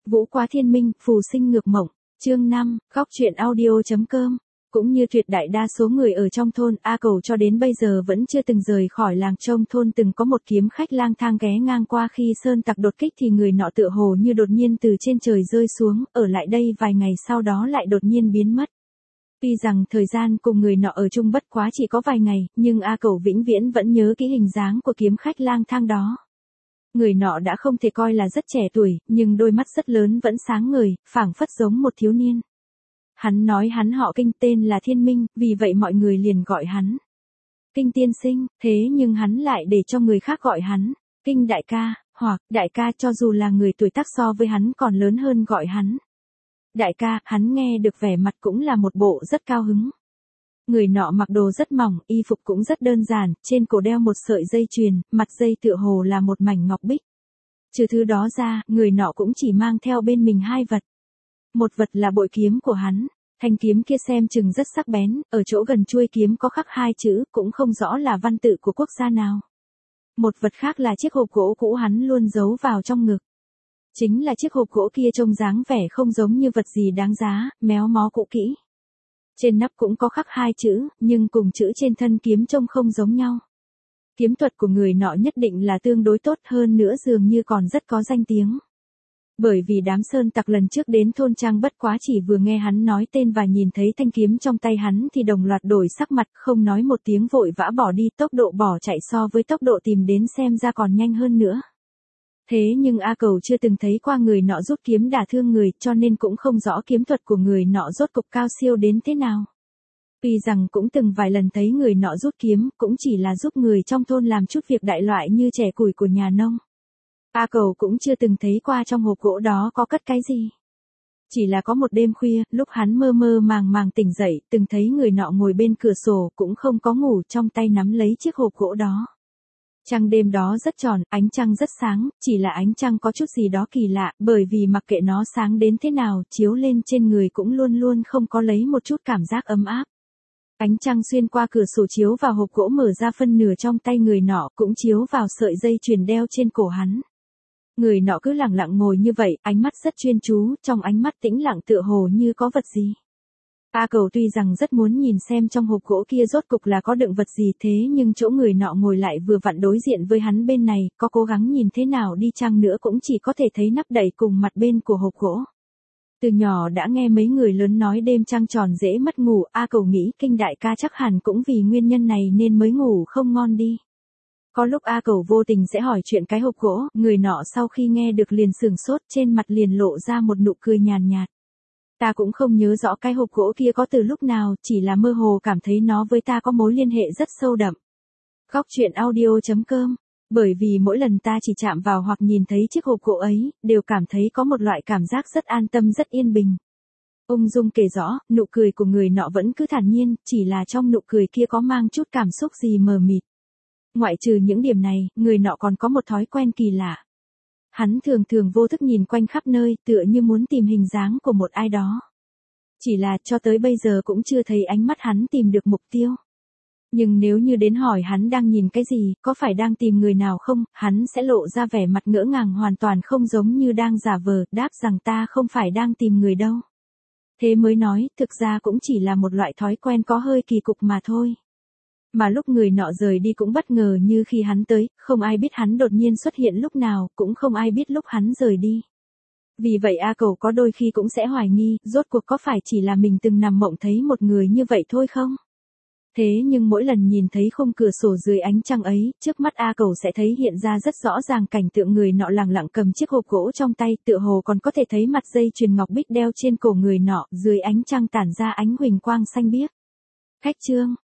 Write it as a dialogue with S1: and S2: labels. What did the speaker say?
S1: Vũ Quá Thiên Minh, Phù Sinh Ngược Mộng, chương 5, góc truyện audio.com. Cũng như tuyệt đại đa số người ở trong thôn, A Cầu cho đến bây giờ vẫn chưa từng rời khỏi làng trong thôn. Từng có một kiếm khách lang thang ghé ngang qua, khi sơn tặc đột kích thì người nọ tựa hồ như đột nhiên từ trên trời rơi xuống, ở lại đây vài ngày sau đó lại đột nhiên biến mất. Tuy rằng thời gian cùng người nọ ở chung bất quá chỉ có vài ngày, nhưng A Cầu vĩnh viễn vẫn nhớ kỹ hình dáng của kiếm khách lang thang đó. Người nọ đã không thể coi là rất trẻ tuổi, nhưng đôi mắt rất lớn vẫn sáng ngời, phảng phất giống một thiếu niên. Hắn nói hắn họ Kinh, tên là Thiên Minh, vì vậy mọi người liền gọi hắn Kinh tiên sinh, thế nhưng hắn lại để cho người khác gọi hắn Kinh đại ca, hoặc đại ca, cho dù là người tuổi tác so với hắn còn lớn hơn gọi hắn đại ca. Hắn nghe được vẻ mặt cũng là một bộ rất cao hứng. Người nọ mặc đồ rất mỏng, y phục cũng rất đơn giản, trên cổ đeo một sợi dây chuyền, mặt dây tựa hồ là một mảnh ngọc bích. Trừ thứ đó ra, người nọ cũng chỉ mang theo bên mình hai vật. Một vật là bội kiếm của hắn, thanh kiếm kia xem chừng rất sắc bén, ở chỗ gần chuôi kiếm có khắc hai chữ, cũng không rõ là văn tự của quốc gia nào. Một vật khác là chiếc hộp gỗ cũ hắn luôn giấu vào trong ngực. Chính là chiếc hộp gỗ kia trông dáng vẻ không giống như vật gì đáng giá, méo mó cũ kỹ. Trên nắp cũng có khắc hai chữ, nhưng cùng chữ trên thân kiếm trông không giống nhau. Kiếm thuật của người nọ nhất định là tương đối tốt, hơn nữa dường như còn rất có danh tiếng. Bởi vì đám sơn tặc lần trước đến thôn trang bất quá chỉ vừa nghe hắn nói tên và nhìn thấy thanh kiếm trong tay hắn thì đồng loạt đổi sắc mặt, không nói một tiếng vội vã bỏ đi, tốc độ bỏ chạy so với tốc độ tìm đến xem ra còn nhanh hơn nữa. Thế nhưng A Cầu chưa từng thấy qua người nọ rút kiếm đả thương người, cho nên cũng không rõ kiếm thuật của người nọ rốt cục cao siêu đến thế nào. Tuy rằng cũng từng vài lần thấy người nọ rút kiếm, cũng chỉ là giúp người trong thôn làm chút việc đại loại như chẻ củi của nhà nông. A Cầu cũng chưa từng thấy qua trong hộp gỗ đó có cất cái gì. Chỉ là có một đêm khuya, lúc hắn mơ mơ màng màng tỉnh dậy, từng thấy người nọ ngồi bên cửa sổ, cũng không có ngủ, trong tay nắm lấy chiếc hộp gỗ đó. Trăng đêm đó rất tròn, ánh trăng rất sáng, chỉ là ánh trăng có chút gì đó kỳ lạ, bởi vì mặc kệ nó sáng đến thế nào, chiếu lên trên người cũng luôn luôn không có lấy một chút cảm giác ấm áp. Ánh trăng xuyên qua cửa sổ chiếu vào hộp gỗ mở ra phân nửa trong tay người nọ, cũng chiếu vào sợi dây chuyền đeo trên cổ hắn. Người nọ cứ lặng lặng ngồi như vậy, ánh mắt rất chuyên chú, trong ánh mắt tĩnh lặng tựa hồ như có vật gì. A Cầu tuy rằng rất muốn nhìn xem trong hộp gỗ kia rốt cục là có đựng vật gì, thế nhưng chỗ người nọ ngồi lại vừa vặn đối diện với hắn bên này, có cố gắng nhìn thế nào đi chăng nữa cũng chỉ có thể thấy nắp đậy cùng mặt bên của hộp gỗ. Từ nhỏ đã nghe mấy người lớn nói đêm trăng tròn dễ mất ngủ, A Cầu nghĩ Kinh đại ca chắc hẳn cũng vì nguyên nhân này nên mới ngủ không ngon đi. Có lúc A Cầu vô tình sẽ hỏi chuyện cái hộp gỗ, người nọ sau khi nghe được liền sửng sốt, trên mặt liền lộ ra một nụ cười nhàn nhạt. Ta cũng không nhớ rõ cái hộp gỗ kia có từ lúc nào, chỉ là mơ hồ cảm thấy nó với ta có mối liên hệ rất sâu đậm. Góc truyện audio.com. Bởi vì mỗi lần ta chỉ chạm vào hoặc nhìn thấy chiếc hộp gỗ ấy, đều cảm thấy có một loại cảm giác rất an tâm, rất yên bình. Ung dung kể rõ, nụ cười của người nọ vẫn cứ thản nhiên, chỉ là trong nụ cười kia có mang chút cảm xúc gì mờ mịt. Ngoại trừ những điểm này, người nọ còn có một thói quen kỳ lạ. Hắn thường thường vô thức nhìn quanh khắp nơi, tựa như muốn tìm hình dáng của một ai đó. Chỉ là cho tới bây giờ cũng chưa thấy ánh mắt hắn tìm được mục tiêu. Nhưng nếu như đến hỏi hắn đang nhìn cái gì, có phải đang tìm người nào không, hắn sẽ lộ ra vẻ mặt ngỡ ngàng, hoàn toàn không giống như đang giả vờ, đáp rằng ta không phải đang tìm người đâu. Thế mới nói, thực ra cũng chỉ là một loại thói quen có hơi kỳ cục mà thôi. Mà lúc người nọ rời đi cũng bất ngờ như khi hắn tới, không ai biết hắn đột nhiên xuất hiện lúc nào, cũng không ai biết lúc hắn rời đi. Vì vậy A Cầu có đôi khi cũng sẽ hoài nghi, rốt cuộc có phải chỉ là mình từng nằm mộng thấy một người như vậy thôi không? Thế nhưng mỗi lần nhìn thấy khung cửa sổ dưới ánh trăng ấy, trước mắt A Cầu sẽ thấy hiện ra rất rõ ràng cảnh tượng người nọ lẳng lặng cầm chiếc hộp gỗ trong tay, tựa hồ còn có thể thấy mặt dây chuyền ngọc bích đeo trên cổ người nọ, dưới ánh trăng tản ra ánh huỳnh quang xanh biếc. Khách trương.